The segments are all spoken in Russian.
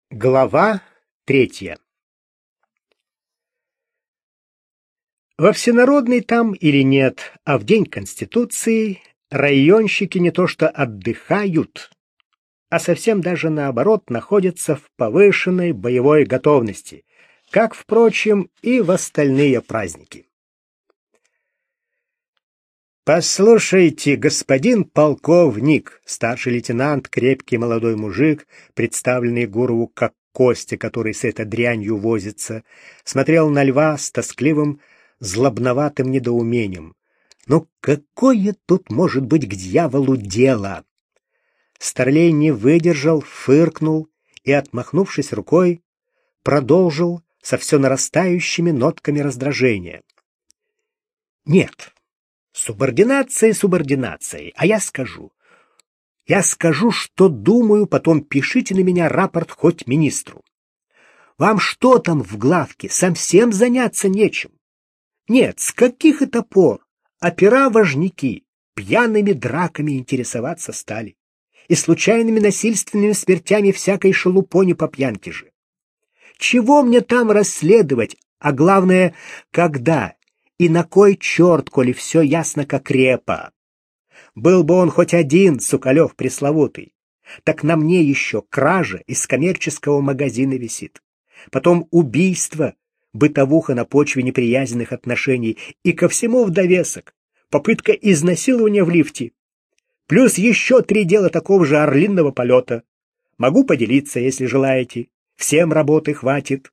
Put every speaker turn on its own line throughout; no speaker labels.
Глава 3. Во всенародный там или нет, а в день Конституции районщики не то что отдыхают, а совсем даже наоборот находятся в повышенной боевой готовности, как, впрочем, и в остальные праздники. «Послушайте, господин полковник», старший лейтенант, крепкий молодой мужик, представленный Гурову как Костя, который с этой дрянью возится, смотрел на Льва с тоскливым, злобноватым недоумением. «Ну какое тут может быть к дьяволу дело?» Старлей не выдержал, фыркнул и, отмахнувшись рукой, продолжил со все нарастающими нотками раздражения. «Нет. Субординация субординацией, а я скажу. Я скажу, что думаю, потом пишите на меня рапорт хоть министру. Вам что там в главке, совсем заняться нечем? Нет, с каких это пор опера-важняки пьяными драками интересоваться стали и случайными насильственными смертями всякой шелупони по пьянке же? Чего мне там расследовать, а главное, когда и на кой черт, коли все ясно как репа? Был бы он хоть один, Соколев пресловутый, так на мне еще кража из коммерческого магазина висит. Потом убийство, бытовуха на почве неприязненных отношений и ко всему в довесок попытка изнасилования в лифте. Плюс еще 3 дела такого же орлиного полета. Могу поделиться, если желаете. Всем работы хватит.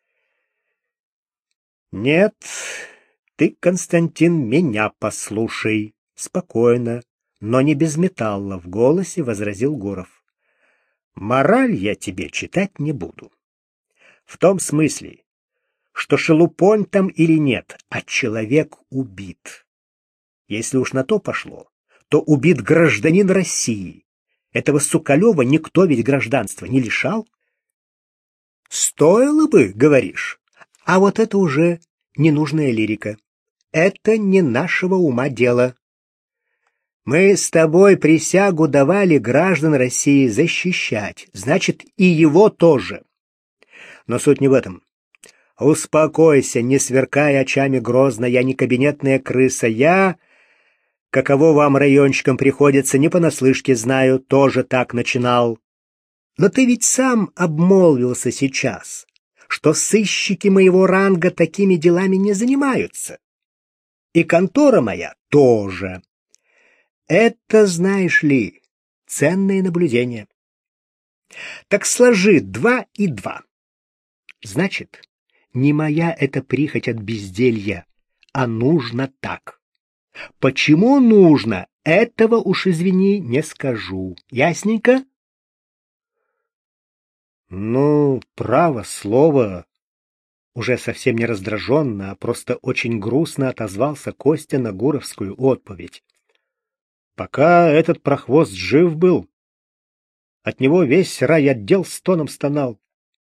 Нет, ты, Константин, меня послушай. Спокойно, но не без металла в голосе возразил Гуров. Мораль я тебе читать не буду. В том смысле, что шелупонь там или нет, а человек убит. Если уж на то пошло, то убит гражданин России. Этого Соколева никто ведь гражданства не лишал. Стоило бы, говоришь, а вот это уже ненужная лирика. Это не нашего ума дело. Мы с тобой присягу давали граждан России защищать, значит, и его тоже. Но суть не в этом. Успокойся, не сверкай очами грозно, я не кабинетная крыса, я, каково вам, райончикам, приходится, не понаслышке знаю, тоже так начинал. Но ты ведь сам обмолвился сейчас, что сыщики моего ранга такими делами не занимаются. И контора моя тоже. Это, знаешь ли, ценные наблюдения. Так сложи 2 и 2. Значит, не моя это прихоть от безделья, а нужно так. Почему нужно, этого уж, извини, не скажу. Ясненько? Ну, право слово. Уже совсем не раздраженно, а просто очень грустно отозвался Костя на гуровскую отповедь. Пока этот прохвост жив был, от него весь райотдел стоном стонал.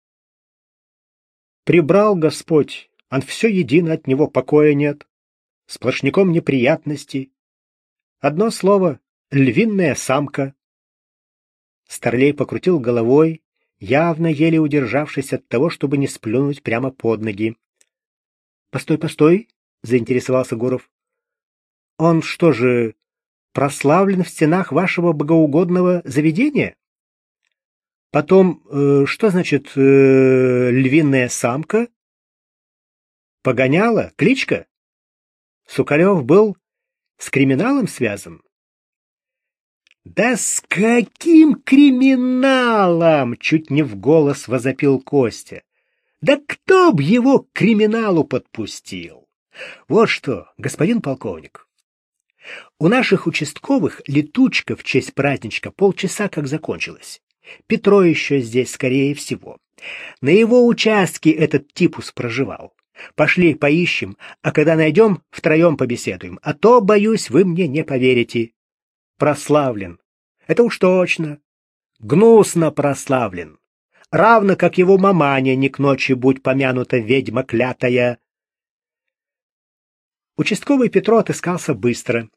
Прибрал Господь, он все едино, от него покоя нет. Сплошняком неприятностей. Одно слово — львиная самка. Старлей покрутил головой, явно еле удержавшись от того, чтобы не сплюнуть прямо под ноги. «Постой, постой!» — заинтересовался Гуров. «Он что же, прославлен в стенах вашего богоугодного заведения? Потом, что значит львиная самка? Погоняла? Кличка? Соколев был с криминалом связан?» «Да с каким криминалом?» — чуть не в голос возопил Костя. «Да кто б его к криминалу подпустил? Вот что, господин полковник, у наших участковых летучка в честь праздничка полчаса как закончилась. Петро еще здесь, скорее всего. На его участке этот типус проживал. Пошли поищем, а когда найдем, втроем побеседуем. А то, боюсь, вы мне не поверите. Прославлен. Это уж точно. Гнусно прославлен. Равно как его маманя не к ночи будь помянута, ведьма клятая. Участковый Петро отыскался быстро.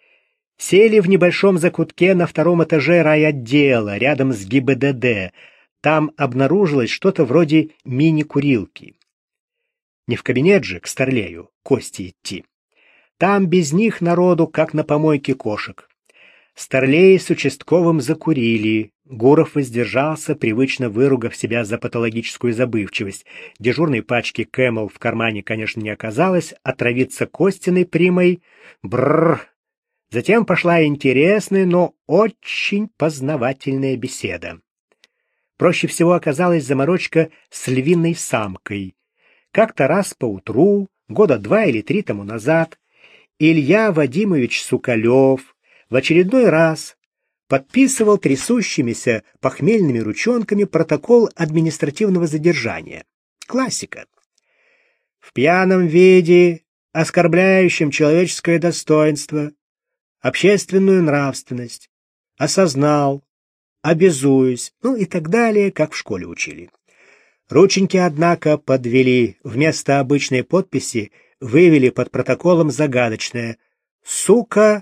Сели в небольшом закутке на 2-м этаже райотдела, рядом с ГИБДД. Там обнаружилось что-то вроде мини-курилки. Не в кабинет же к Старлею Косте идти. Там без них народу, как на помойке кошек. Старлей с участковым закурили. Гуров воздержался, привычно выругав себя за патологическую забывчивость. Дежурной пачки Кэмел в кармане, конечно, не оказалось, отравиться Костиной примой. Бррр. Затем пошла интересная, но очень познавательная беседа. Проще всего оказалась заморочка с львиной самкой. Как-то раз поутру, года 2 или 3 тому назад, Илья Вадимович Сукалев в очередной раз подписывал трясущимися похмельными ручонками протокол административного задержания. Классика. В пьяном виде, оскорбляющем человеческое достоинство, общественную нравственность, осознал, обязуюсь, и так далее, как в школе учили. Рученьки, однако, подвели. Вместо обычной подписи вывели под протоколом загадочное «Сука,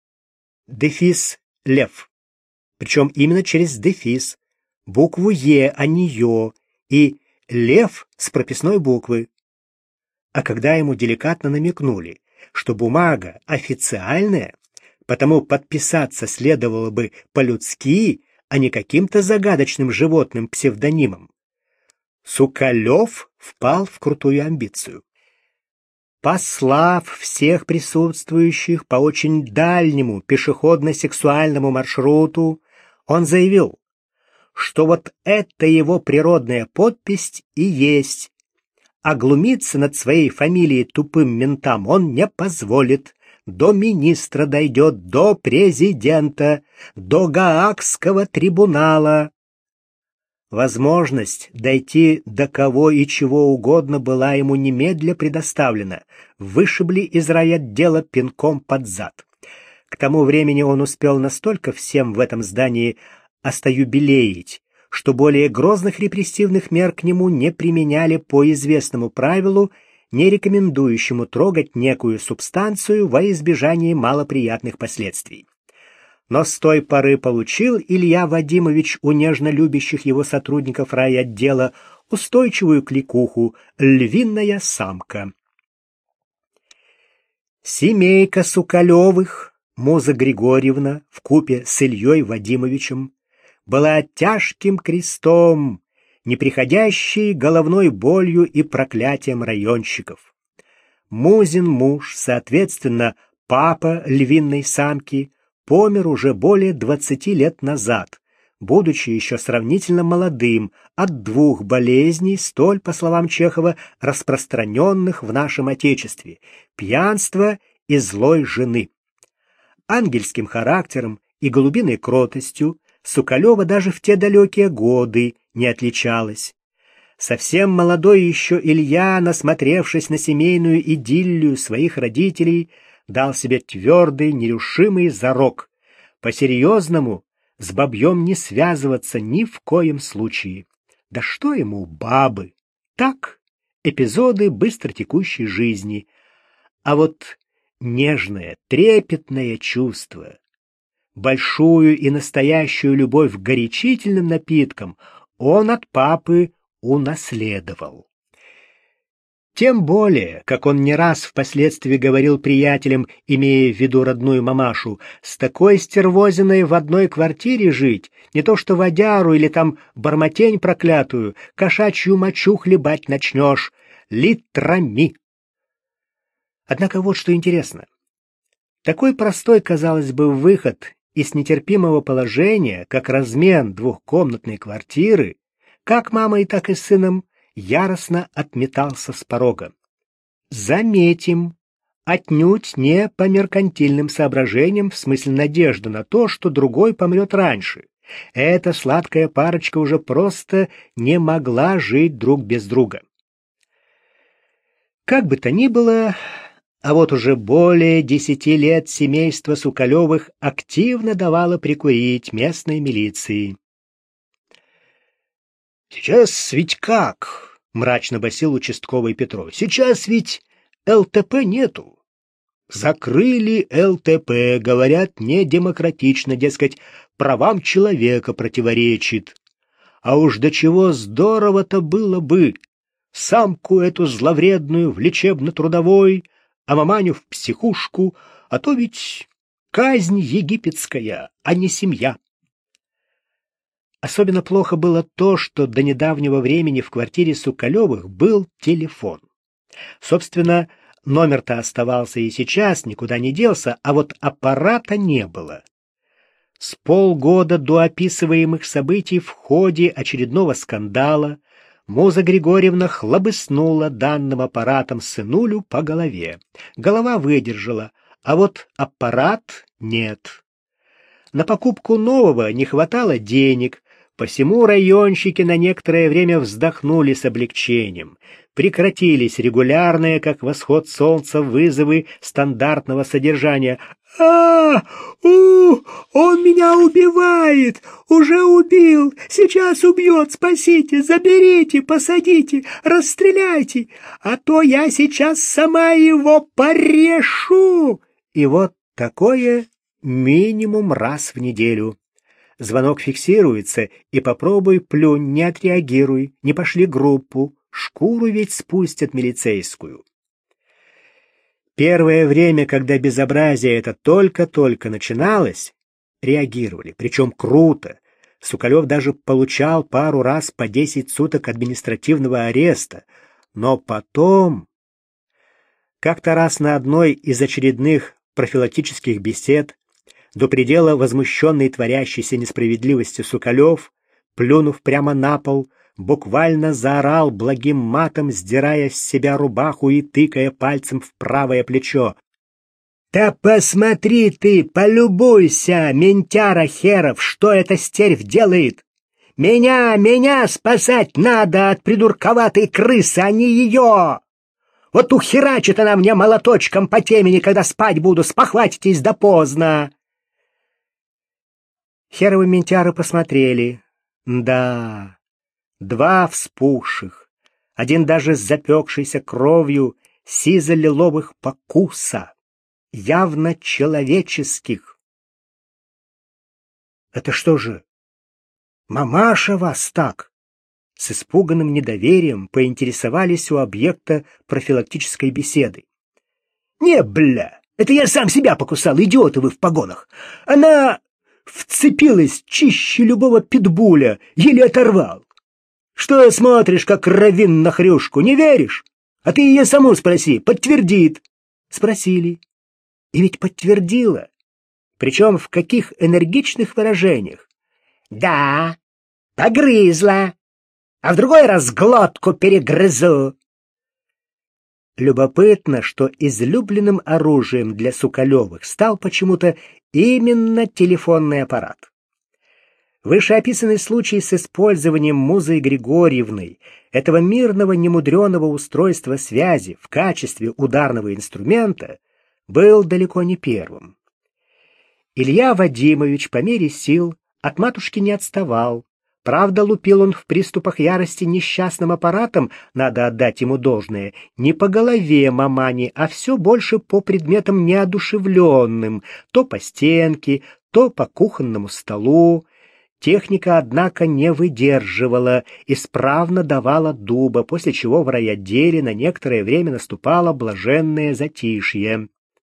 дефис, лев». Причем именно через дефис, букву «Е», а не «Ё», и «лев» с прописной буквы. А когда ему деликатно намекнули, что бумага официальная, потому подписаться следовало бы по-людски, а не каким-то загадочным животным псевдонимом, Сукалев впал в крутую амбицию. Послав всех присутствующих по очень дальнему пешеходно-сексуальному маршруту, он заявил, что вот это его природная подпись и есть, а глумиться над своей фамилией тупым ментам он не позволит. До министра дойдет, до президента, до Гаагского трибунала. Возможность дойти до кого и чего угодно была ему немедля предоставлена. Вышибли из райотдела пинком под зад. К тому времени он успел настолько всем в этом здании остоюбилеить, что более грозных репрессивных мер к нему не применяли по известному правилу, не рекомендующему трогать некую субстанцию во избежание малоприятных последствий. Но с той поры получил Илья Вадимович у нежно любящих его сотрудников райотдела устойчивую кликуху «Львиная самка». Семейка Сукалевых, Муза Григорьевна, вкупе с Ильей Вадимовичем, была тяжким крестом, неприходящей головной болью и проклятием районщиков. Музин муж, соответственно, папа львиной самки, помер уже более 20 лет назад, будучи еще сравнительно молодым, от 2 болезней, столь, по словам Чехова, распространенных в нашем Отечестве – пьянства и злой жены. Ангельским характером и голубиной кротостью Сукалева даже в те далекие годы не отличалась. Совсем молодой еще Илья, насмотревшись на семейную идиллию своих родителей, дал себе твердый, нерушимый зарок по-серьезному с бабьем не связываться ни в коем случае. Да что ему бабы? Так, эпизоды быстротекущей жизни. А вот нежное, трепетное чувство, большую и настоящую любовь к горячительным напиткам он от папы унаследовал. Тем более, как он не раз впоследствии говорил приятелям, имея в виду родную мамашу, с такой стервозиной в одной квартире жить, не то что водяру или там бормотень проклятую, кошачью мочу хлебать начнешь, литрами. Однако вот что интересно. Такой простой, казалось бы, выход из нетерпимого положения, как размен 2-комнатной квартиры, как мамой, так и сыном, яростно отметался с порога. Заметим, отнюдь не по меркантильным соображениям, в смысле надежды на то, что другой помрет раньше. Эта сладкая парочка уже просто не могла жить друг без друга. Как бы то ни было, а вот уже более 10 лет семейство Сукалевых активно давало прикурить местной милиции. «Сейчас ведь как?» — мрачно басил участковый Петров. «Сейчас ведь ЛТП нету. Закрыли ЛТП, говорят, недемократично, дескать, правам человека противоречит. А уж до чего здорово-то было бы! Самку эту зловредную в лечебно-трудовой, а маманю в психушку, а то ведь казнь египетская, а не семья. Особенно плохо было то, что до недавнего времени в квартире Соколевых был телефон. Собственно, номер-то оставался и сейчас, никуда не делся, а вот аппарата не было. С полгода до описываемых событий в ходе очередного скандала Муза Григорьевна хлобыснула данным аппаратом сынулю по голове. Голова выдержала, а вот аппарат нет. На покупку нового не хватало денег, посему районщики на некоторое время вздохнули с облегчением. Прекратились регулярные, как восход солнца, вызовы стандартного содержания. Он меня убивает! Уже убил! Сейчас убьет! Спасите! Заберите! Посадите! Расстреляйте! А то я сейчас сама его порешу!» И вот такое минимум раз в неделю. Звонок фиксируется, и попробуй плюнь, не отреагируй, не пошли группу. Шкуру ведь спустят милицейскую. Первое время, когда безобразие это только-только начиналось, реагировали, причем круто. Соколев даже получал пару раз по 10 суток административного ареста. Но потом... Как-то раз на одной из очередных профилактических бесед, до предела возмущенный творящейся несправедливостью Соколев, плюнув прямо на пол, буквально заорал благим матом, сдирая с себя рубаху и тыкая пальцем в правое плечо. «Да посмотри ты, полюбуйся, ментяра херов, что эта стервь делает! Меня спасать надо от придурковатой крысы, а не ее! Вот ухерачит она мне молоточком по темени, когда спать буду, спохватитесь да поздно!» Херовы ментяры посмотрели. Да... 2 вспухших, один даже с запекшейся кровью сизо-лиловых покуса, явно человеческих. «Это что же, мамаша вас так?» С испуганным недоверием поинтересовались у объекта профилактической беседы. «Не, бля, это я сам себя покусал, идиоты вы в погонах. Она вцепилась чище любого питбуля, еле оторвал. Что смотришь, как раввин на хрюшку, не веришь? А ты ее саму спроси, подтвердит». Спросили. И ведь подтвердила. Причем в каких энергичных выражениях. «Да, погрызла, а в другой раз глотку перегрызу». Любопытно, что излюбленным оружием для Соколевых стал почему-то именно телефонный аппарат. Вышеописанный случай с использованием Музы Григорьевной этого мирного немудреного устройства связи в качестве ударного инструмента был далеко не первым. Илья Вадимович по мере сил от матушки не отставал. Правда, лупил он в приступах ярости несчастным аппаратом, надо отдать ему должное, не по голове мамани, а все больше по предметам неодушевленным, то по стенке, то по кухонному столу. Техника, однако, не выдерживала, исправно давала дуба, после чего в райотделе на некоторое время наступало блаженное затишье.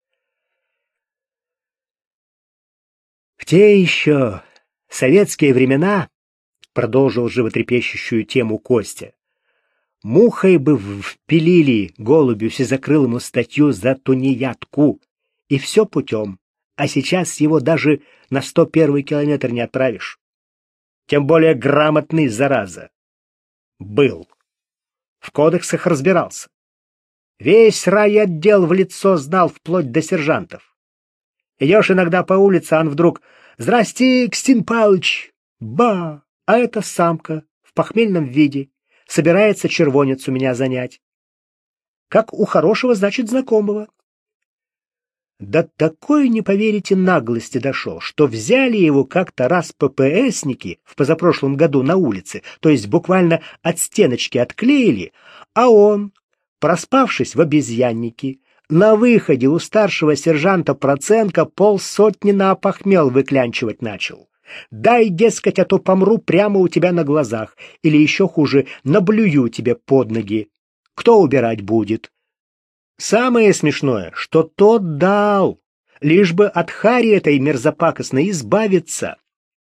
В те еще советские времена, продолжил животрепещущую тему Костя, мухой бы впилили голубю сизокрылому статью за тунеядку, и все путем, а сейчас его даже на 101-й километр не отправишь. Тем более грамотный, зараза. Был. В кодексах разбирался. Весь райотдел в лицо знал вплоть до сержантов. Идешь иногда по улице, а он вдруг: «Здрасте, Кстин Палыч!» Ба! А это самка в похмельном виде собирается червонец у меня занять. Как у хорошего, значит, знакомого. До такой, не поверите, наглости дошел, что взяли его как-то раз ППСники в позапрошлом году на улице, то есть буквально от стеночки отклеили, а он, проспавшись в обезьяннике, на выходе у старшего сержанта Проценко 50 на опохмел выклянчивать начал. Дай, дескать, а то помру прямо у тебя на глазах, или еще хуже, наблюю тебе под ноги. Кто убирать будет? Самое смешное, что тот дал, лишь бы от хари этой мерзопакостной избавиться.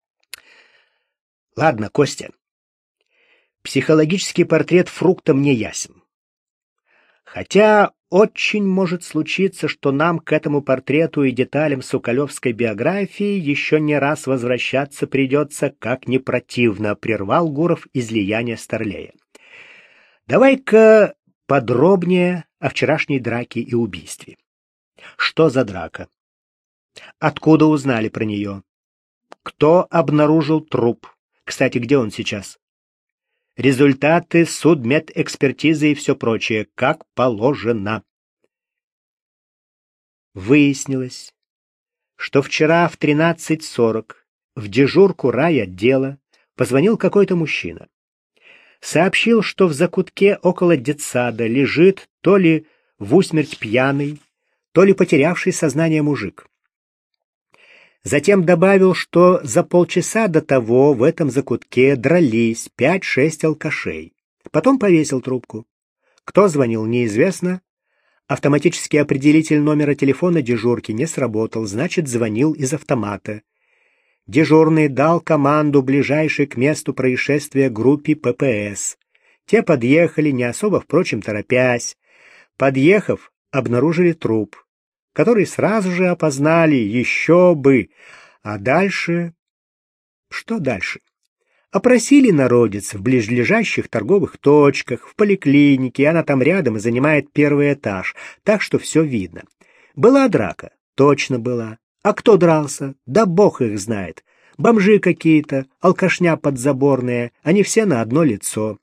Ладно, Костя, психологический портрет фрукта мне ясен. Хотя очень может случиться, что нам к этому портрету и деталям соколевской биографии еще не раз возвращаться придется, как не противно, прервал Гуров излияние Старлея. Давай-ка подробнее о вчерашней драке и убийстве. Что за драка? Откуда узнали про нее? Кто обнаружил труп? Кстати, где он сейчас? Результаты судмедэкспертизы и все прочее, как положено. Выяснилось, что вчера в 13:40 в дежурку райотдела позвонил какой-то мужчина. Сообщил, что в закутке около детсада лежит то ли в усмерть пьяный, то ли потерявший сознание мужик. Затем добавил, что за полчаса до того в этом закутке дрались 5-6 алкашей. Потом повесил трубку. Кто звонил, неизвестно. Автоматический определитель номера телефона дежурки не сработал, значит, звонил из автомата. Дежурный дал команду ближайшей к месту происшествия группе ППС. Те подъехали, не особо, впрочем, торопясь. Подъехав, обнаружили труп, который сразу же опознали, еще бы. А дальше... Что дальше? Опросили народец в близлежащих торговых точках, в поликлинике, она там рядом и занимает первый этаж, так что все видно. Была драка? Точно была. А кто дрался? Да бог их знает. Бомжи какие-то, алкашня подзаборная, они все на одно лицо.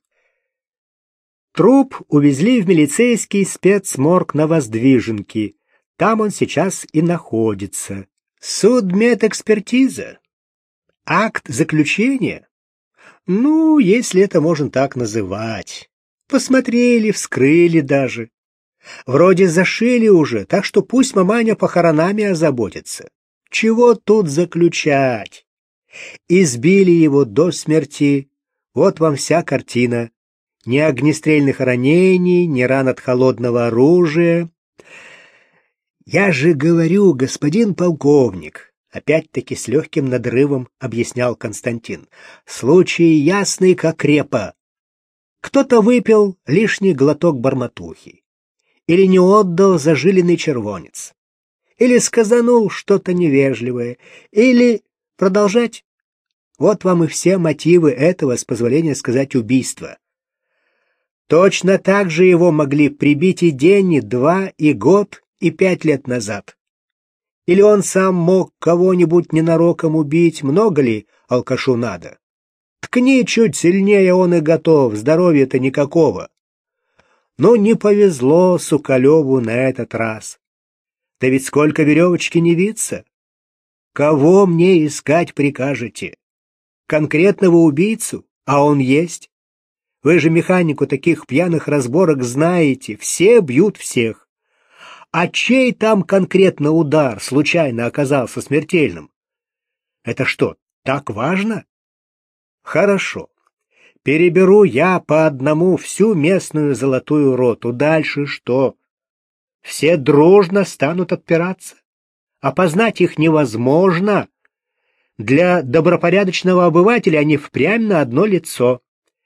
Труп увезли в милицейский спецморг на Воздвиженке. Там он сейчас и находится. Судмедэкспертиза? Акт заключения? Ну, если это можно так называть. Посмотрели, вскрыли даже. Вроде зашили уже, так что пусть маманя похоронами озаботится. Чего тут заключать? Избили его до смерти. Вот вам вся картина. Ни огнестрельных ранений, ни ран от холодного оружия. «Я же говорю, господин полковник», — опять-таки с легким надрывом объяснял Константин, — «случай ясный, как репа. Кто-то выпил лишний глоток барматухи, или не отдал зажиленный червонец, или сказанул что-то невежливое, или продолжать. Вот вам и все мотивы этого, с позволения сказать, убийства. Точно так же его могли прибить и день, и два, и год, и 5 лет назад. Или он сам мог кого-нибудь ненароком убить, много ли алкашу надо? Ткни чуть сильнее, он и готов, здоровья-то никакого. Но не повезло Соколеву на этот раз. Да ведь сколько веревочки не виться? Кого мне искать прикажете? Конкретного убийцу? А он есть? Вы же механику таких пьяных разборок знаете, все бьют всех. А чей там конкретно удар случайно оказался смертельным? Это что, так важно? Хорошо. Переберу я по одному всю местную золотую роту. Дальше что? Все дружно станут отпираться? Опознать их невозможно. Для добропорядочного обывателя они впрямь на одно лицо.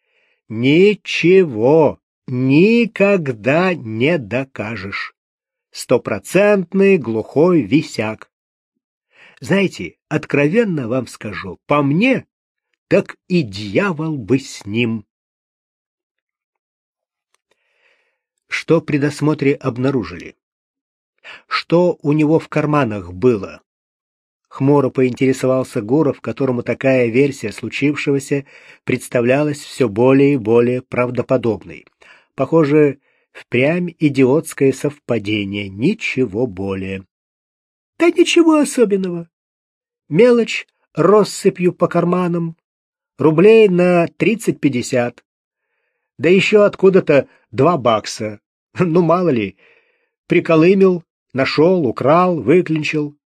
Ничего, никогда не докажешь. 100% глухой висяк. Знаете, откровенно вам скажу, по мне, так и дьявол бы с ним. Что при досмотре обнаружили? Что у него в карманах было? Хмуро поинтересовался Гуров, которому такая версия случившегося представлялась все более и более правдоподобной. Похоже, впрямь идиотское совпадение, ничего более. Да ничего особенного. Мелочь россыпью по карманам, рублей на 30-50. Да еще откуда-то $2. Ну, мало ли, приколымел, нашел, украл, выклинчил.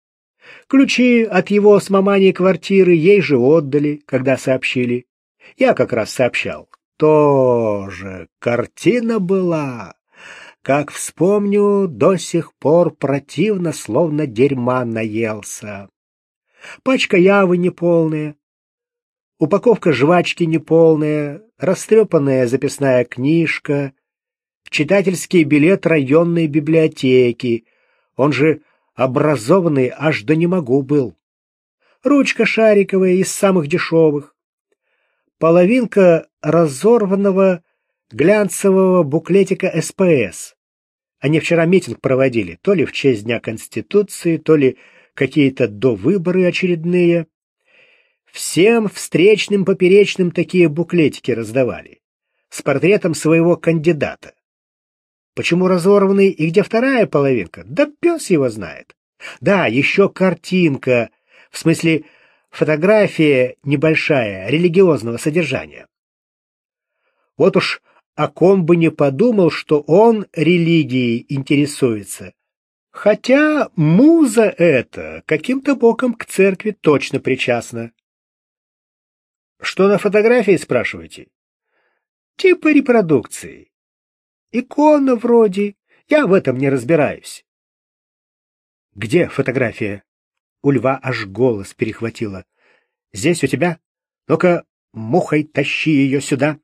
Ключи от его с маманей квартиры ей же отдали, когда сообщили. Я как раз сообщал. Тоже картина была. Как вспомню, до сих пор противно, словно дерьма наелся. Пачка явы неполная, упаковка жвачки неполная, растрепанная записная книжка, читательский билет районной библиотеки, он же образованный аж до не могу был. Ручка шариковая из самых дешевых. Половинка разорванного глянцевого буклетика СПС. Они вчера митинг проводили, то ли в честь Дня Конституции, то ли какие-то довыборы очередные. Всем встречным, поперечным такие буклетики раздавали. С портретом своего кандидата. Почему разорванный и где вторая половинка? Да пес его знает. Да, еще картинка, в смысле фотография небольшая, религиозного содержания. Вот уж о ком бы не подумал, что он религией интересуется. Хотя муза эта каким-то боком к церкви точно причастна. Что на фотографии, спрашиваете? Типа репродукции. Икона вроде. Я в этом не разбираюсь. Где фотография? У Льва аж голос перехватило. Здесь у тебя? Ну-ка, мухой тащи ее сюда.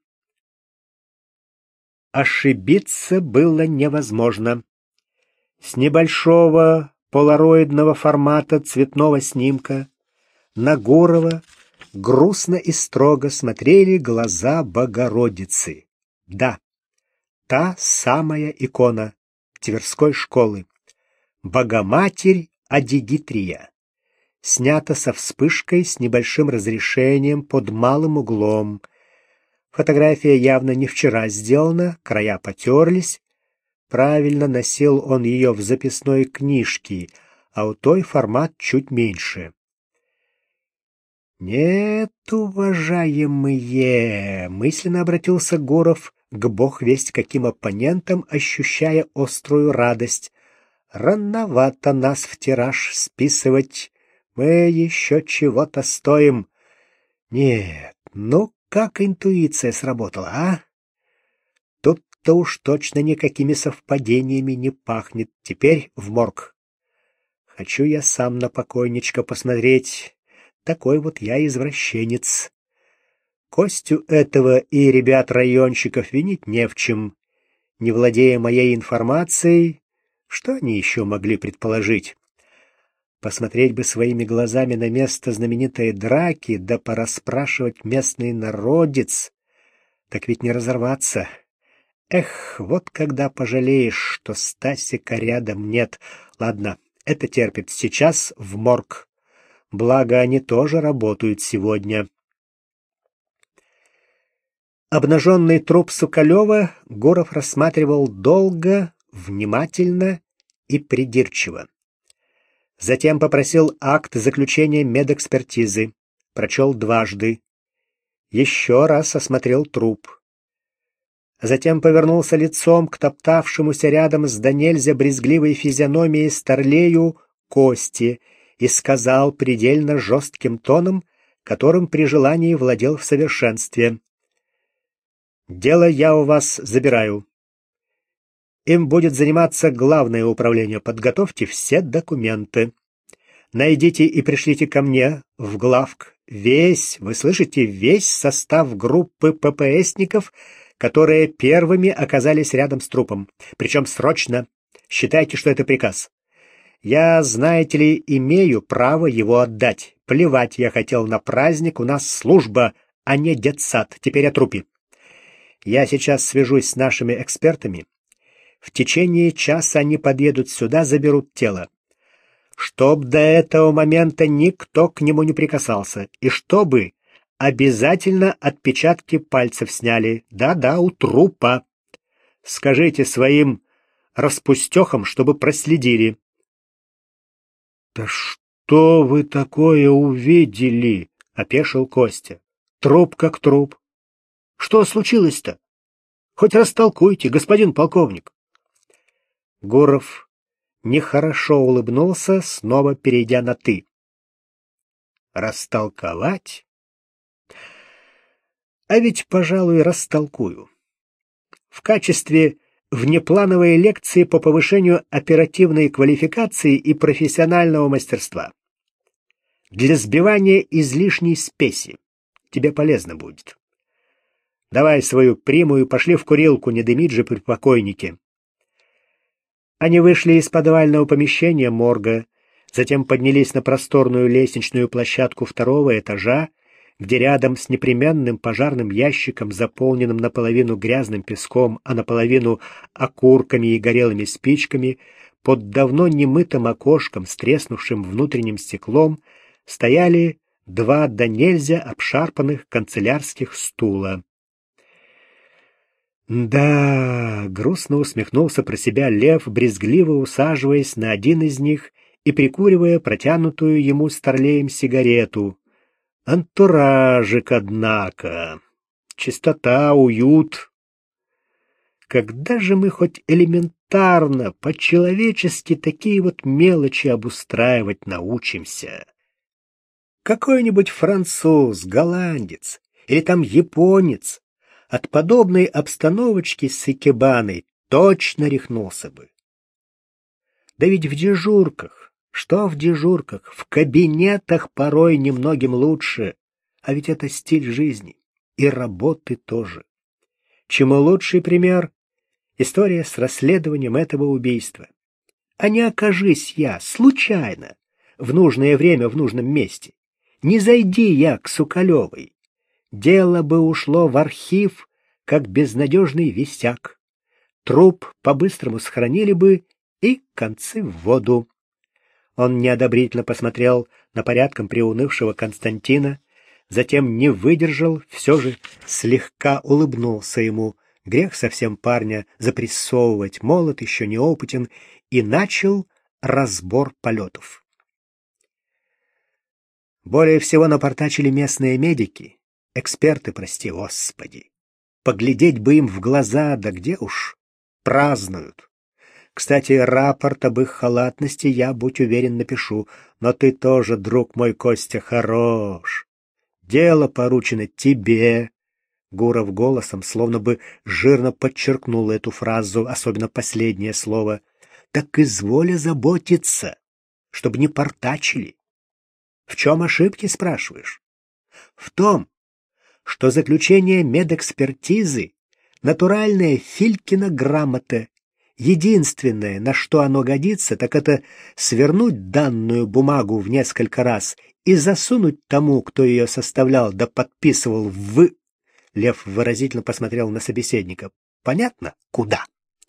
Ошибиться было невозможно. С небольшого полароидного формата цветного снимка на Гурова грустно и строго смотрели глаза Богородицы. Да, та самая икона Тверской школы. Богоматерь Адигитрия. Снята со вспышкой с небольшим разрешением под малым углом. Фотография явно не вчера сделана, края потерлись. Правильно носил он ее в записной книжке, а у той формат чуть меньше. «Нет, уважаемые!» — мысленно обратился Гуров к бог весть каким оппонентам, ощущая острую радость. «Рановато нас в тираж списывать. Мы еще чего-то стоим. Нет, ну как интуиция сработала, а? Тут-то уж точно никакими совпадениями не пахнет. Теперь в морг. Хочу я сам на покойничка посмотреть». Такой вот я извращенец. Костю этого и ребят-районщиков винить не в чем. Не владея моей информацией, что они еще могли предположить? Посмотреть бы своими глазами на место знаменитой драки, да порасспрашивать местный народец. Так ведь не разорваться. Эх, вот когда пожалеешь, что Стасика рядом нет. Ладно, это терпит. Сейчас в морг. Благо, они тоже работают сегодня. Обнаженный труп Соколева Гуров рассматривал долго, внимательно и придирчиво. Затем попросил акт заключения медэкспертизы. Прочел дважды. Еще раз осмотрел труп. Затем повернулся лицом к топтавшемуся рядом с донельзя брезгливой физиономией старлею Кости и сказал предельно жестким тоном, которым при желании владел в совершенстве. «Дело я у вас забираю. Им будет заниматься главное управление. Подготовьте все документы. Найдите и пришлите ко мне в главк весь, вы слышите, весь состав группы ППСников, которые первыми оказались рядом с трупом. Причем срочно. Считайте, что это приказ. Я, знаете ли, имею право его отдать. Плевать я хотел на праздник, у нас служба, а не детсад. Теперь о трупе. Я сейчас свяжусь с нашими экспертами. В течение часа они подъедут сюда, заберут тело. Чтоб до этого момента никто к нему не прикасался. И чтобы обязательно отпечатки пальцев сняли. Да-да, у трупа. Скажите своим распустехам, чтобы проследили. «Да что вы такое увидели?» — опешил Костя. «Труп как труп. Что случилось-то? Хоть растолкуйте, господин полковник». Гуров нехорошо улыбнулся, снова перейдя на «ты». Растолковать? А ведь, пожалуй, растолкую. В качестве внеплановой лекции по повышению оперативной квалификации и профессионального мастерства. Для сбивания излишней спеси. Тебе полезно будет. Давай свою приму и пошли в курилку, не дымить же при покойнике. Они вышли из подвального помещения морга, затем поднялись на просторную лестничную площадку второго этажа, где рядом с непременным пожарным ящиком, заполненным наполовину грязным песком, а наполовину окурками и горелыми спичками, под давно немытым окошком с треснувшим внутренним стеклом, стояли два до нельзя обшарпанных канцелярских стула. Да, грустно усмехнулся про себя Лев, брезгливо усаживаясь на один из них и прикуривая протянутую ему старлеем сигарету. Антуражик, однако. Чистота, уют. Когда же мы хоть элементарно, по-человечески такие вот мелочи обустраивать научимся? Какой-нибудь француз, голландец или там японец от подобной обстановочки с икебаной точно рехнулся бы. Да ведь в дежурках, что в дежурках, в кабинетах порой немногим лучше, а ведь это стиль жизни и работы тоже. Чему лучший пример — история с расследованием этого убийства. А не окажись я случайно в нужное время в нужном месте, не зайди я к Сукалевой, дело бы ушло в архив, как безнадежный висяк. Труп по-быстрому схоронили бы и концы в воду. Он неодобрительно посмотрел на порядком приунывшего Константина, затем не выдержал, все же слегка улыбнулся ему. Грех совсем парня запрессовывать, молод, еще неопытен, и начал разбор полетов. Более всего напортачили местные медики, эксперты, прости господи. Поглядеть бы им в глаза, да где уж, празднуют. Кстати, рапорт об их халатности я, будь уверен, напишу, но ты тоже, друг мой Костя, хорош. Дело поручено тебе. Гуров голосом словно бы жирно подчеркнул эту фразу, особенно последнее слово. Так изволь заботиться, чтобы не портачили. В чем ошибки, спрашиваешь? В том, что заключение медэкспертизы — натуральная Филькина грамота. Единственное, на что оно годится, так это свернуть данную бумагу в несколько раз и засунуть тому, кто ее составлял да подписывал, в... Лев выразительно посмотрел на собеседника. Понятно? Куда?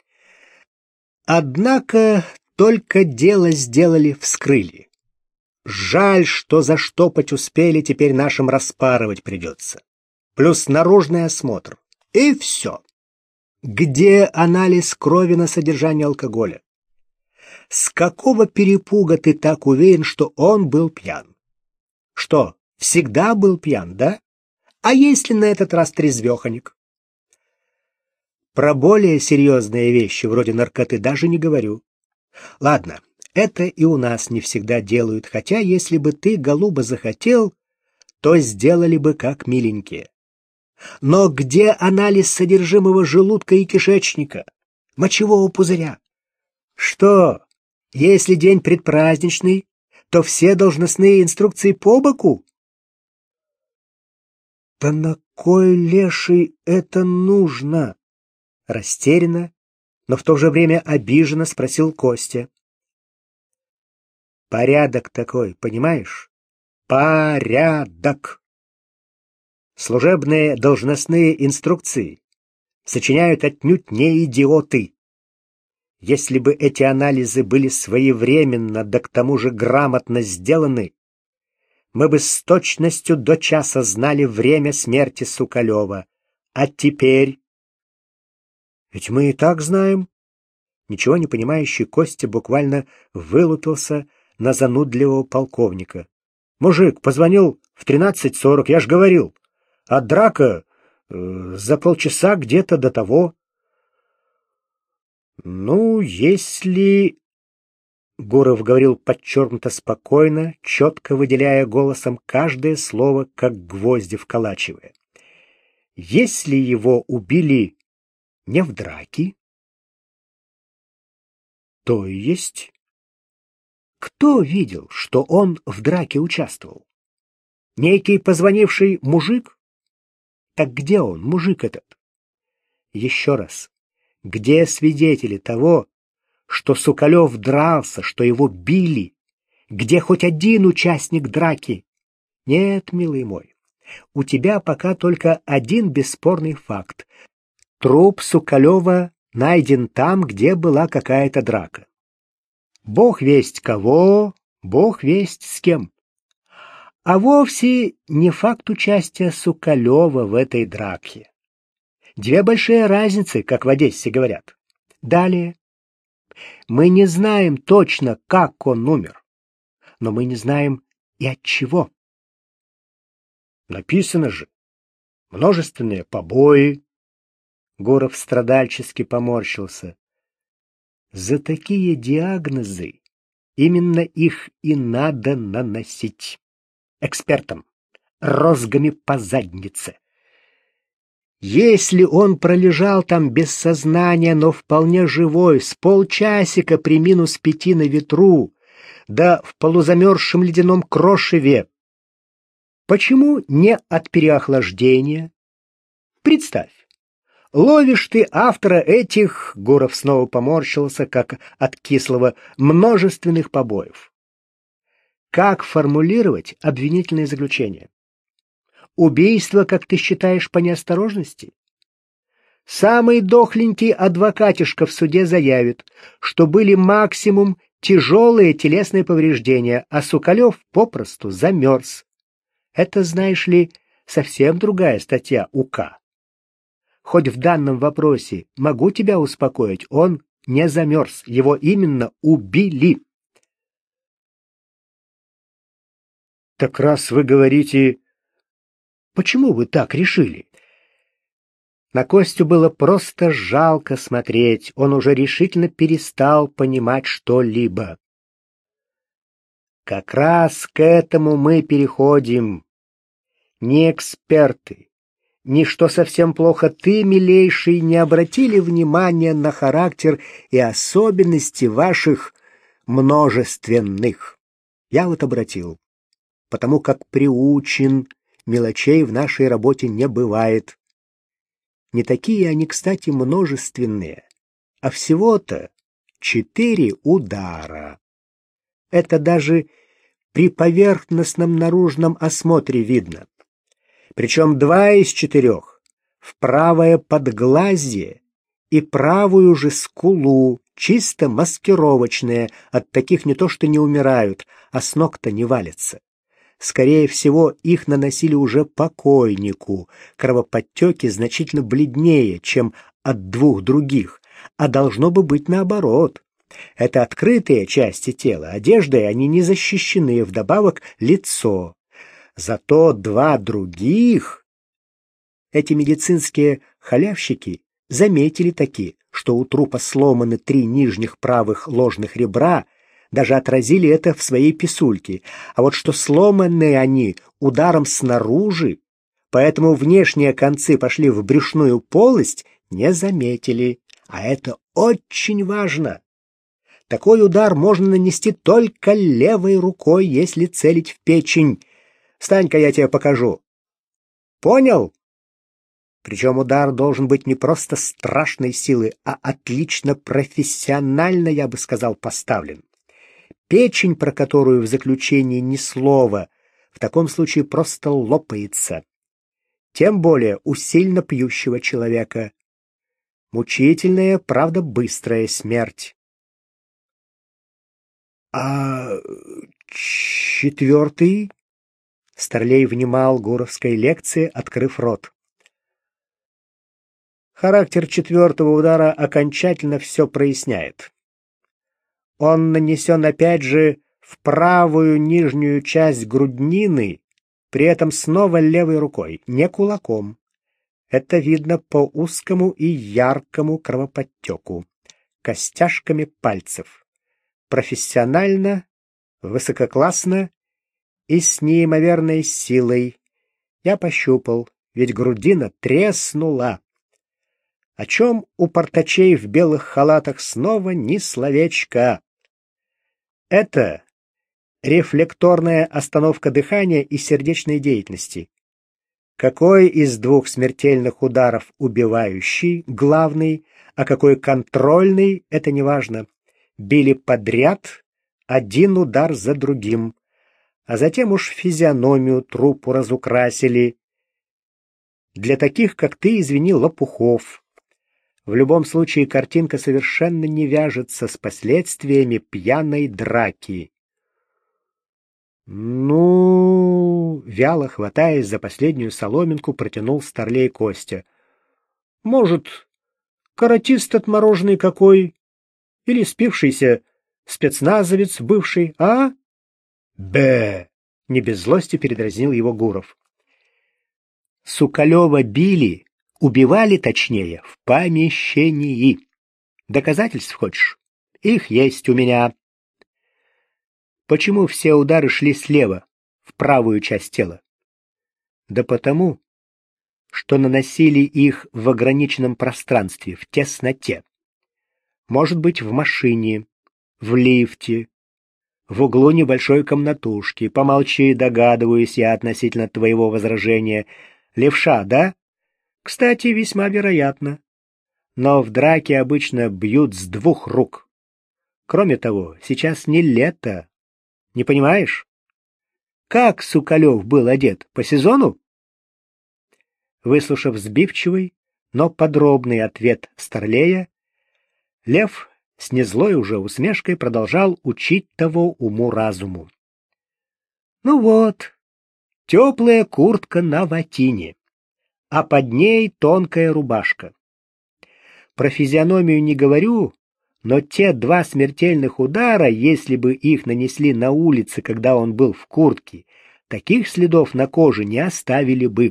Однако только дело сделали, вскрыли. Жаль, что заштопать успели, теперь нашим распарывать придется. Плюс наружный осмотр. И все. Где анализ крови на содержание алкоголя? С какого перепуга ты так уверен, что он был пьян? Что, всегда был пьян, да? А если на этот раз трезвеханик? Про более серьезные вещи, вроде наркоты, даже не говорю. Ладно, это и у нас не всегда делают, хотя если бы ты, голуба, захотел, то сделали бы как миленькие. Но где анализ содержимого желудка и кишечника, мочевого пузыря? Что, если день предпраздничный, то все должностные инструкции по боку? Да на кой леший это нужно? Растерянно, но в то же время обиженно спросил Костя. Порядок такой, понимаешь? Порядок. Служебные должностные инструкции сочиняют отнюдь не идиоты. Если бы эти анализы были своевременно, да к тому же грамотно сделаны, мы бы с точностью до часа знали время смерти Сукалева. А теперь... Ведь мы и так знаем. Ничего не понимающий Костя буквально вылупился на занудливого полковника. Мужик позвонил в 13:40, я ж говорил. А драка за полчаса где-то до того. Ну, если... Гуров говорил подчеркнуто спокойно, четко выделяя голосом каждое слово, как гвозди вколачивая. Если его убили не в драке, то есть кто видел, что он в драке участвовал? Некий позвонивший мужик? Так где он, мужик этот? Еще раз, где свидетели того, что Соколев дрался, что его били? Где хоть один участник драки? Нет, милый мой, у тебя пока только один бесспорный факт. Труп Соколева найден там, где была какая-то драка. Бог весть кого, бог весть с кем. А вовсе не факт участия Соколева в этой драке. Две большие разницы, как в Одессе говорят. Далее. Мы не знаем точно, как он умер, но мы не знаем и от чего. Написано же: множественные побои. Гуров страдальчески поморщился. За такие диагнозы именно их и надо наносить. Экспертам, розгами по заднице. Если он пролежал там без сознания, но вполне живой, с полчасика при -5 на ветру, да в полузамерзшем ледяном крошеве, почему не от переохлаждения? Представь, ловишь ты автора этих, Гуров снова поморщился, как от кислого, множественных побоев. Как формулировать обвинительное заключение? Убийство, как ты считаешь, по неосторожности? Самый дохленький адвокатишка в суде заявит, что были максимум тяжелые телесные повреждения, а Соколев попросту замерз. Это, знаешь ли, совсем другая статья УК. Хоть в данном вопросе могу тебя успокоить, он не замерз, его именно убили. Так раз вы говорите, почему вы так решили? На Костю было просто жалко смотреть, он уже решительно перестал понимать что-либо. Как раз к этому мы переходим. Ни эксперты, ни, что совсем плохо, ты, милейший, не обратили внимания на характер и особенности ваших множественных. Я вот обратил, потому как приучен, мелочей в нашей работе не бывает. Не такие они, кстати, множественные, а всего-то 4 удара. Это даже при поверхностном наружном осмотре видно. Причем 2 из 4 в правое подглазье и правую же скулу, чисто маскировочные, от таких не то что не умирают, а с ног-то не валятся. Скорее всего, их наносили уже покойнику. Кровоподтеки значительно бледнее, чем от 2 других, а должно бы быть наоборот. Это открытые части тела, одеждой они не защищены, вдобавок лицо. Зато 2 других, эти медицинские халявщики, заметили таки, что у трупа сломаны 3 нижних правых ложных ребра, даже отразили это в своей писульке. А вот что сломаны они ударом снаружи, поэтому внешние концы пошли в брюшную полость, не заметили. А это очень важно. Такой удар можно нанести только левой рукой, если целить в печень. Встань-ка, я тебе покажу. Понял? Причем удар должен быть не просто страшной силы, а отлично профессионально, я бы сказал, поставлен. Печень, про которую в заключении ни слова, в таком случае просто лопается. Тем более у сильно пьющего человека. Мучительная, правда, быстрая смерть. А 4-й? Старлей внимал гуровской лекции, открыв рот. Характер 4-го удара окончательно все проясняет. Он нанесен опять же в правую нижнюю часть груднины, при этом снова левой рукой, не кулаком. Это видно по узкому и яркому кровоподтеку, костяшками пальцев. профессионально, высококлассно и с неимоверной силой. Я пощупал, ведь грудина треснула. О чем у портачей в белых халатах снова ни словечка. Это рефлекторная остановка дыхания и сердечной деятельности. Какой из двух смертельных ударов убивающий, главный, а какой контрольный, это неважно. Били подряд, один удар за другим, а затем уж физиономию трупу разукрасили. Для таких, как ты, извини, лопухов. В любом случае картинка совершенно не вяжется с последствиями пьяной драки. «Ну...» — вяло хватаясь за последнюю соломинку, протянул старлей Костя. «Может, каратист отмороженный какой? Или спившийся спецназовец бывший, а?» «Б!» — не без злости передразнил его Гуров. Сукалева били, убивали точнее, в помещении. Доказательств хочешь? Их есть у меня. Почему все удары шли слева, в правую часть тела? Да потому, что наносили их в ограниченном пространстве, в тесноте. Может быть, в машине, в лифте, в углу небольшой комнатушки. Помолчи, догадываюсь я относительно твоего возражения. Левша, да? Кстати, весьма вероятно. Но в драке обычно бьют с двух рук. Кроме того, сейчас не лето. Не понимаешь? Как Сукалев был одет? По сезону? Выслушав сбивчивый, но подробный ответ Старлея, Лев с незлой уже усмешкой продолжал учить того уму-разуму. Ну вот, теплая куртка на ватине, а под ней тонкая рубашка. Про физиономию не говорю, но те два смертельных удара, если бы их нанесли на улице, когда он был в куртке, таких следов на коже не оставили бы.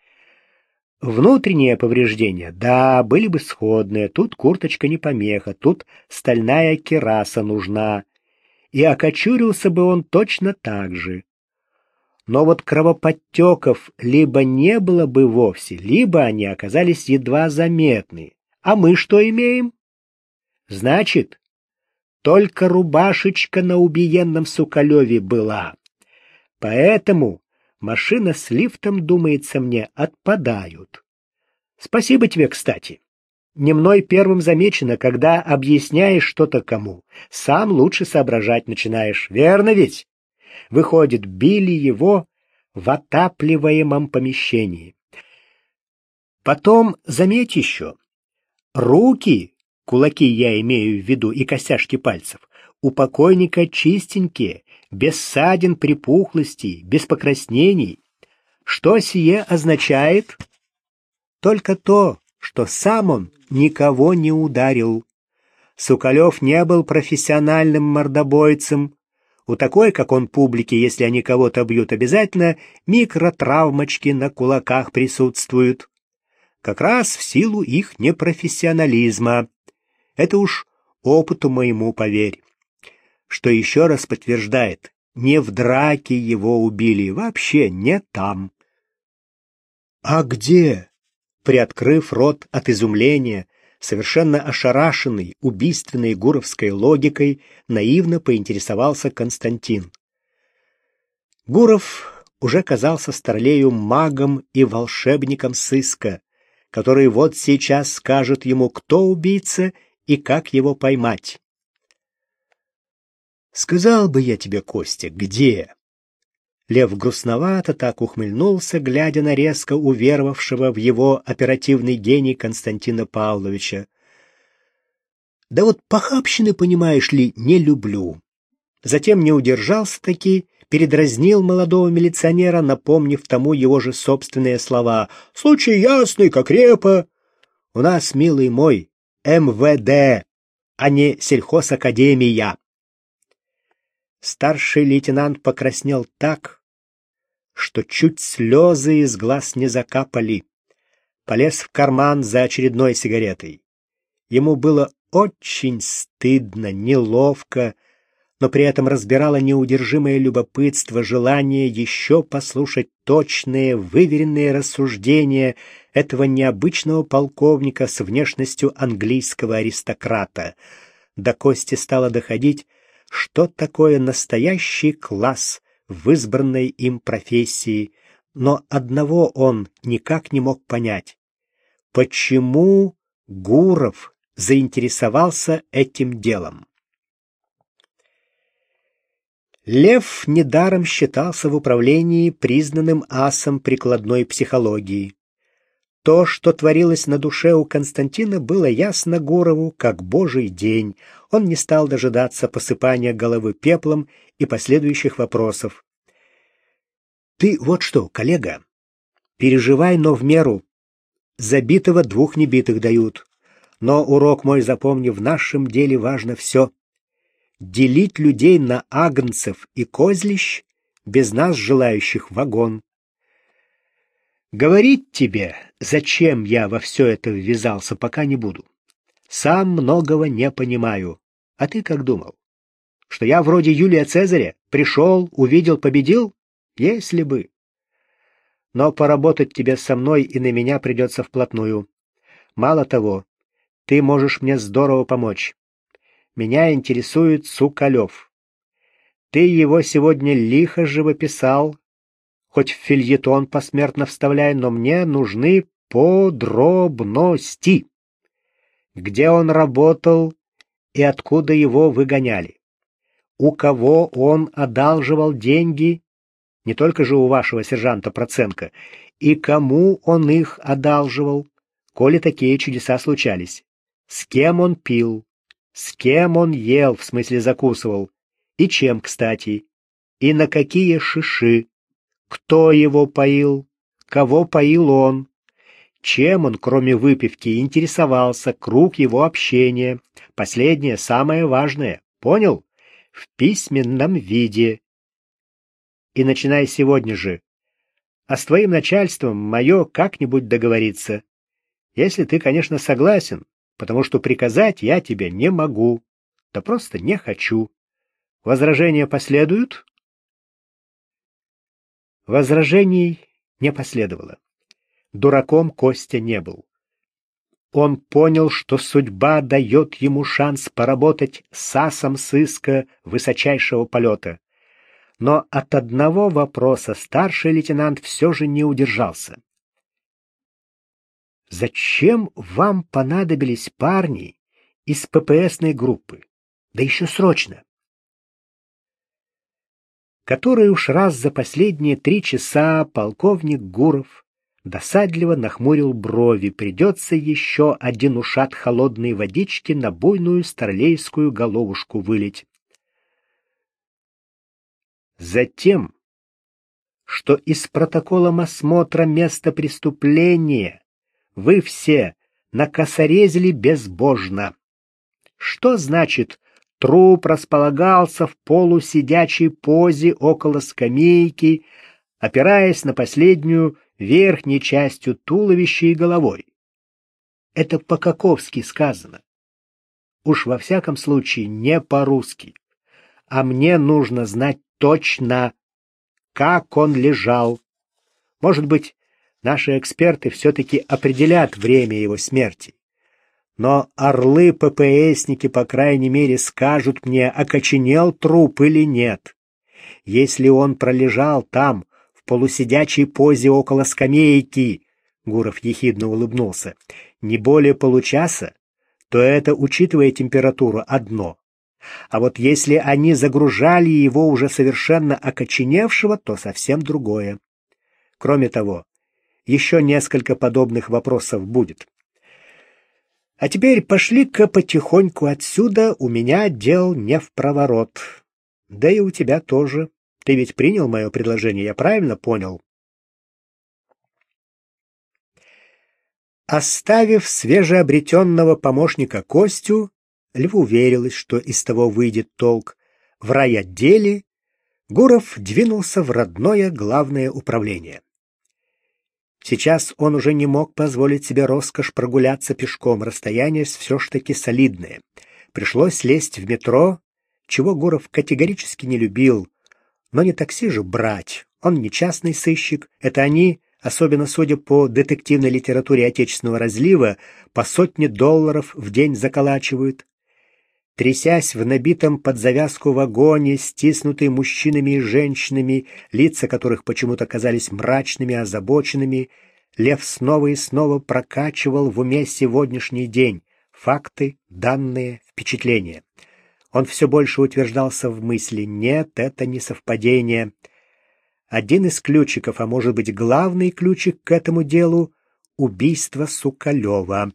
Внутренние повреждения, да, были бы сходные. Тут курточка не помеха, тут стальная кираса нужна. И окочурился бы он точно так же. Но вот кровоподтеков либо не было бы вовсе, либо они оказались едва заметны. А мы что имеем? Значит, только рубашечка на убиенном Сукалеве была. Поэтому машина с лифтом, думается мне, отпадают. Спасибо тебе, кстати. Не мной первым замечено, когда объясняешь что-то кому. Сам лучше соображать начинаешь. Верно ведь? Выходит, били его в отапливаемом помещении. Потом, заметь еще, руки, кулаки я имею в виду и костяшки пальцев, у покойника чистенькие, без ссадин, припухлостей, без покраснений. Что сие означает? Только то, что сам он никого не ударил. Сукалев не был профессиональным мордобойцем. У такой, как он, публики, если они кого-то бьют, обязательно микротравмочки на кулаках присутствуют. Как раз в силу их непрофессионализма. Это уж опыту моему поверь. Что еще раз подтверждает, не в драке его убили, вообще не там. А где? Приоткрыв рот от изумления, совершенно ошарашенный убийственной гуровской логикой, наивно поинтересовался Константин. Гуров уже казался Старлею магом и волшебником сыска, который вот сейчас скажет ему, кто убийца и как его поймать. «Сказал бы я тебе, Костя, где?» Лев грустновато так ухмыльнулся, глядя на резко уверовавшего в его оперативный гений Константина Павловича. «Да вот похабщины, понимаешь ли, не люблю». Затем не удержался-таки, передразнил молодого милиционера, напомнив тому его же собственные слова. «Случай ясный, как репа. У нас, милый мой, МВД, а не сельхозакадемия». Старший лейтенант покраснел так, что чуть слезы из глаз не закапали. Полез в карман за очередной сигаретой. Ему было очень стыдно, неловко, но при этом разбирало неудержимое любопытство, желание еще послушать точные, выверенные рассуждения этого необычного полковника с внешностью английского аристократа. До Кости стало доходить, что такое настоящий класс в избранной им профессии, но одного он никак не мог понять. Почему Гуров заинтересовался этим делом? Лев недаром считался в управлении признанным асом прикладной психологии. То, что творилось на душе у Константина, было ясно Гурову, как божий день. Он не стал дожидаться посыпания головы пеплом и последующих вопросов. «Ты вот что, коллега, переживай, но в меру. Забитого двух небитых дают. Но урок мой запомни, в нашем деле важно все. Делить людей на агнцев и козлищ, без нас, желающих, вагон. Говорить тебе, зачем я во все это ввязался, пока не буду. Сам многого не понимаю. А ты как думал? Что я вроде Юлия Цезаря? Пришел, увидел, победил? Если бы. Но поработать тебе со мной и на меня придется вплотную. Мало того, ты можешь мне здорово помочь. Меня интересует Сукалев. Ты его сегодня лихо живописал, хоть в фельетон посмертно вставляй, но мне нужны подробности. Где он работал и откуда его выгоняли? У кого он одалживал деньги, не только же у вашего сержанта Проценко, и кому он их одалживал, коли такие чудеса случались? С кем он пил? С кем он ел, в смысле закусывал? И чем, кстати? И на какие шиши? Кто его поил? Кого поил он? Чем он, кроме выпивки, интересовался, круг его общения? Последнее, самое важное. Понял? В письменном виде. И начинай сегодня же. А с твоим начальством мое как-нибудь договориться. Если ты, конечно, согласен, потому что приказать я тебе не могу. Да просто не хочу. Возражения последуют? Возражений не последовало. Дураком Костя не был. Он понял, что судьба дает ему шанс поработать с асом сыска высочайшего полета. Но от одного вопроса старший лейтенант все же не удержался. «Зачем вам понадобились парни из ППСной группы? Да еще срочно!» Который уж раз за последние 3 часа полковник Гуров досадливо нахмурил брови. Придется еще один ушат холодной водички на буйную старлейскую головушку вылить. Затем, что из протокола осмотра места преступления вы все накосорезили безбожно. Что значит труп располагался в полусидячей позе около скамейки, опираясь на последнюю верхней частью туловища и головой? Это по-каковски сказано. Уж во всяком случае не по-русски. А мне нужно знать точно, как он лежал. Может быть, наши эксперты все-таки определят время его смерти. Но орлы-ППСники, по крайней мере, скажут мне, окоченел труп или нет. Если он пролежал там, в полусидячей позе около скамейки, Гуров ехидно улыбнулся, не более получаса, то это, учитывая температуру, одно. А вот если они загружали его уже совершенно окоченевшего, то совсем другое. Кроме того, еще несколько подобных вопросов будет. А теперь пошли-ка потихоньку отсюда, у меня дел не впроворот. Да и у тебя тоже. Ты ведь принял мое предложение, я правильно понял? Оставив свежеобретенного помощника Костю, Льву верилось, что из того выйдет толк. В райотделе Гуров двинулся в родное главное управление. Сейчас он уже не мог позволить себе роскошь прогуляться пешком, расстояние все ж таки солидное. Пришлось лезть в метро, чего Гуров категорически не любил. Но не такси же брать. Он не частный сыщик. Это они, особенно судя по детективной литературе отечественного разлива, по $100 в день заколачивают. Трясясь в набитом под завязку вагоне, стиснутые мужчинами и женщинами, лица которых почему-то казались мрачными, озабоченными, Лев снова и снова прокачивал в уме сегодняшний день. Факты, данные, впечатления. Он все больше утверждался в мысли: нет, это не совпадение. Один из ключиков, а может быть главный ключик к этому делу — убийство Соколева.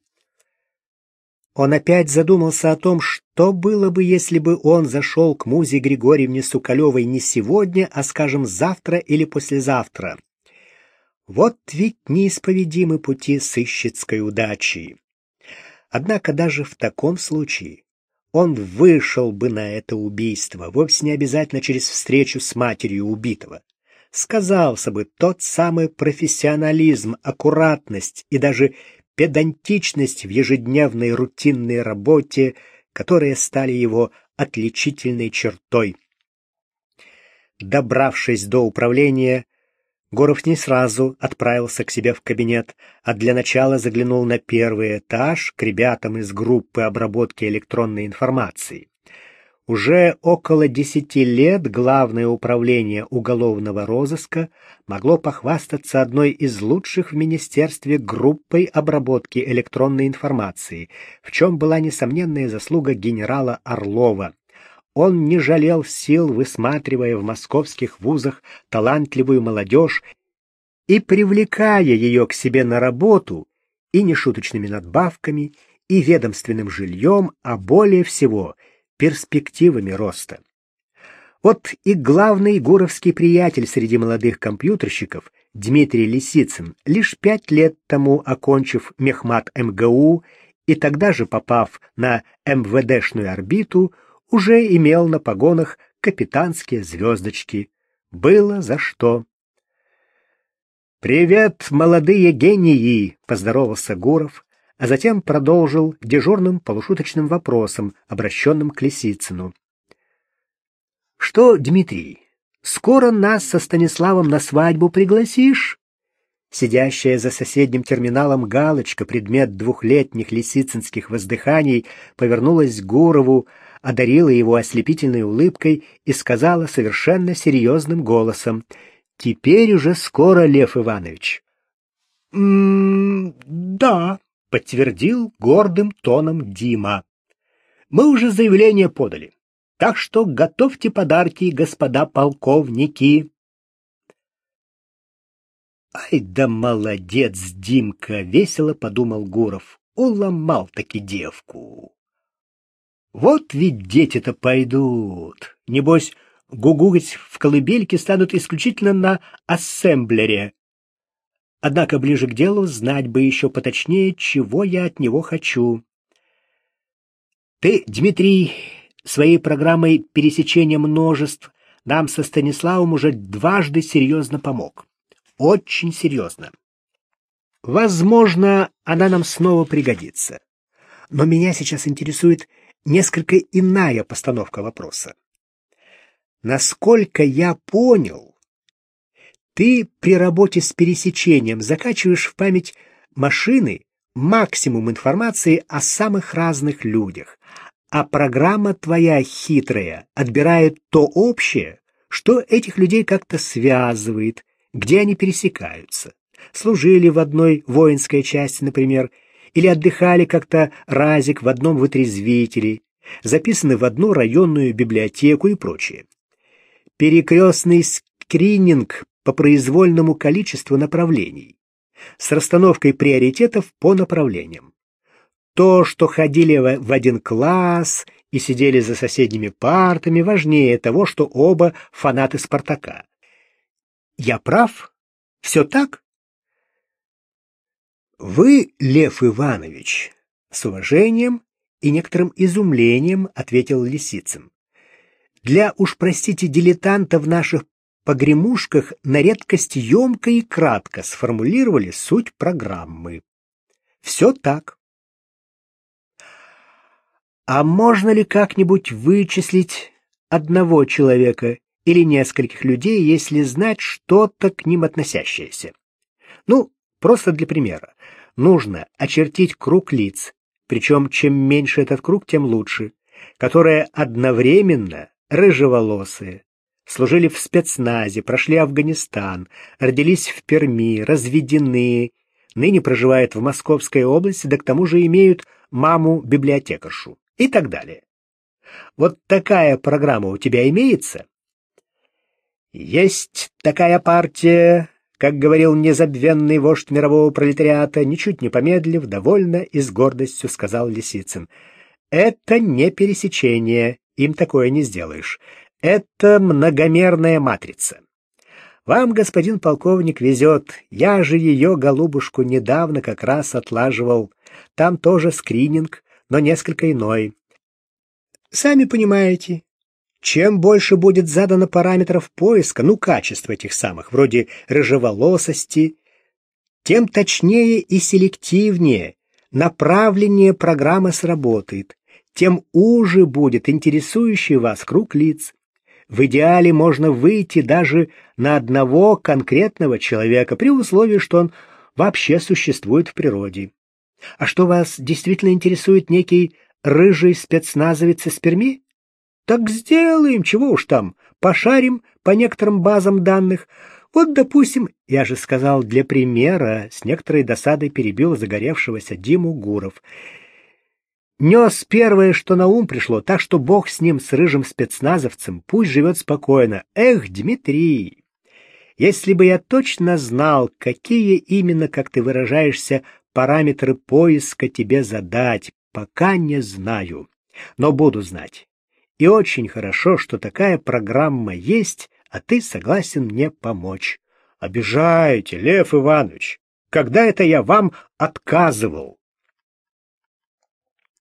Он опять задумался о том, что было бы, если бы он зашел к Музе Григорьевне Соколевой не сегодня, а, скажем, завтра или послезавтра. Вот ведь неисповедимы пути сыщицкой удачи. Однако даже в таком случае он вышел бы на это убийство, вовсе не обязательно через встречу с матерью убитого. Сказался бы тот самый профессионализм, аккуратность и даже педантичность в ежедневной рутинной работе, которые стали его отличительной чертой. Добравшись до управления, Гуров не сразу отправился к себе в кабинет, а для начала заглянул на первый этаж к ребятам из группы обработки электронной информации. Уже около 10 лет Главное управление уголовного розыска могло похвастаться одной из лучших в министерстве группой обработки электронной информации, в чем была несомненная заслуга генерала Орлова. Он не жалел сил, высматривая в московских вузах талантливую молодежь и привлекая ее к себе на работу и нешуточными надбавками, и ведомственным жильем, а более всего перспективами роста. Вот и главный гуровский приятель среди молодых компьютерщиков Дмитрий Лисицын, лишь 5 лет тому окончив мехмат МГУ и тогда же попав на МВДшную орбиту, уже имел на погонах капитанские звездочки. Было за что. «Привет, молодые гении!» — поздоровался Гуров, а затем продолжил дежурным полушуточным вопросом, обращенным к Лисицыну. «Что, Дмитрий, скоро нас со Станиславом на свадьбу пригласишь?» Сидящая за соседним терминалом Галочка, предмет 2-летних лисицынских воздыханий, повернулась к Гурову, одарила его ослепительной улыбкой и сказала совершенно серьезным голосом: «Теперь уже скоро, Лев Иванович». «Да», — подтвердил гордым тоном Дима. «Мы уже заявление подали, так что готовьте подарки, господа полковники». «Ай да молодец, Димка!» — весело подумал Гуров. «Уломал-таки девку». Вот ведь дети-то пойдут. Небось, гугукать в колыбельке станут исключительно на ассемблере. Однако ближе к делу знать бы еще поточнее, чего я от него хочу. Ты, Дмитрий, своей программой пересечения множеств нам со Станиславом уже дважды серьезно помог. Очень серьезно. Возможно, она нам снова пригодится. Но меня сейчас интересует несколько иная постановка вопроса. Насколько я понял, ты при работе с пересечением закачиваешь в память машины максимум информации о самых разных людях, а программа твоя хитрая отбирает то общее, что этих людей как-то связывает, где они пересекаются. Служили в одной воинской части, например, или отдыхали как-то разик в одном вытрезвителе, записаны в одну районную библиотеку и прочее. Перекрестный скрининг по произвольному количеству направлений, с расстановкой приоритетов по направлениям. То, что ходили в один класс и сидели за соседними партами, важнее того, что оба фанаты «Спартака». Я прав? Все так? Вы, Лев Иванович, с уважением и некоторым изумлением ответил Лисицын. Для, уж простите, дилетанта в наших погремушках на редкость емко и кратко сформулировали суть программы. Все так. А можно ли как-нибудь вычислить, одного человека или нескольких людей, если знать что-то к ним относящееся. Ну, просто для примера. Нужно очертить круг лиц, причем чем меньше этот круг, тем лучше, которые одновременно рыжеволосые, служили в спецназе, прошли Афганистан, родились в Перми, разведены, ныне проживают в Московской области, да к тому же имеют маму-библиотекаршу и так далее. Вот такая программа у тебя имеется? Есть такая партия, как говорил незабвенный вождь мирового пролетариата, ничуть не помедлив, довольно и с гордостью сказал Лисицын. Это не пересечение, им такое не сделаешь. Это многомерная матрица. Вам, господин полковник, везет. Я же ее, голубушку, недавно как раз отлаживал. Там тоже скрининг, но несколько иной. Сами понимаете, чем больше будет задано параметров поиска, качества этих самых, вроде рыжеволосости, тем точнее и селективнее, направленнее программа сработает, тем уже будет интересующий вас круг лиц. В идеале можно выйти даже на одного конкретного человека, при условии, что он вообще существует в природе. А что вас действительно интересует некий рыжий спецназовец из Перми? Так сделаем, чего уж там, пошарим по некоторым базам данных. Вот, допустим, я же сказал для примера, с некоторой досадой перебил загоревшегося Диму Гуров. Нес первое, что на ум пришло, так что бог с ним, с рыжим спецназовцем, пусть живет спокойно. Эх, Дмитрий, если бы я точно знал, какие именно, как ты выражаешься, параметры поиска тебе задать, пока не знаю, но буду знать. И очень хорошо, что такая программа есть, а ты согласен мне помочь. Обижаете, Лев Иванович. Когда это я вам отказывал?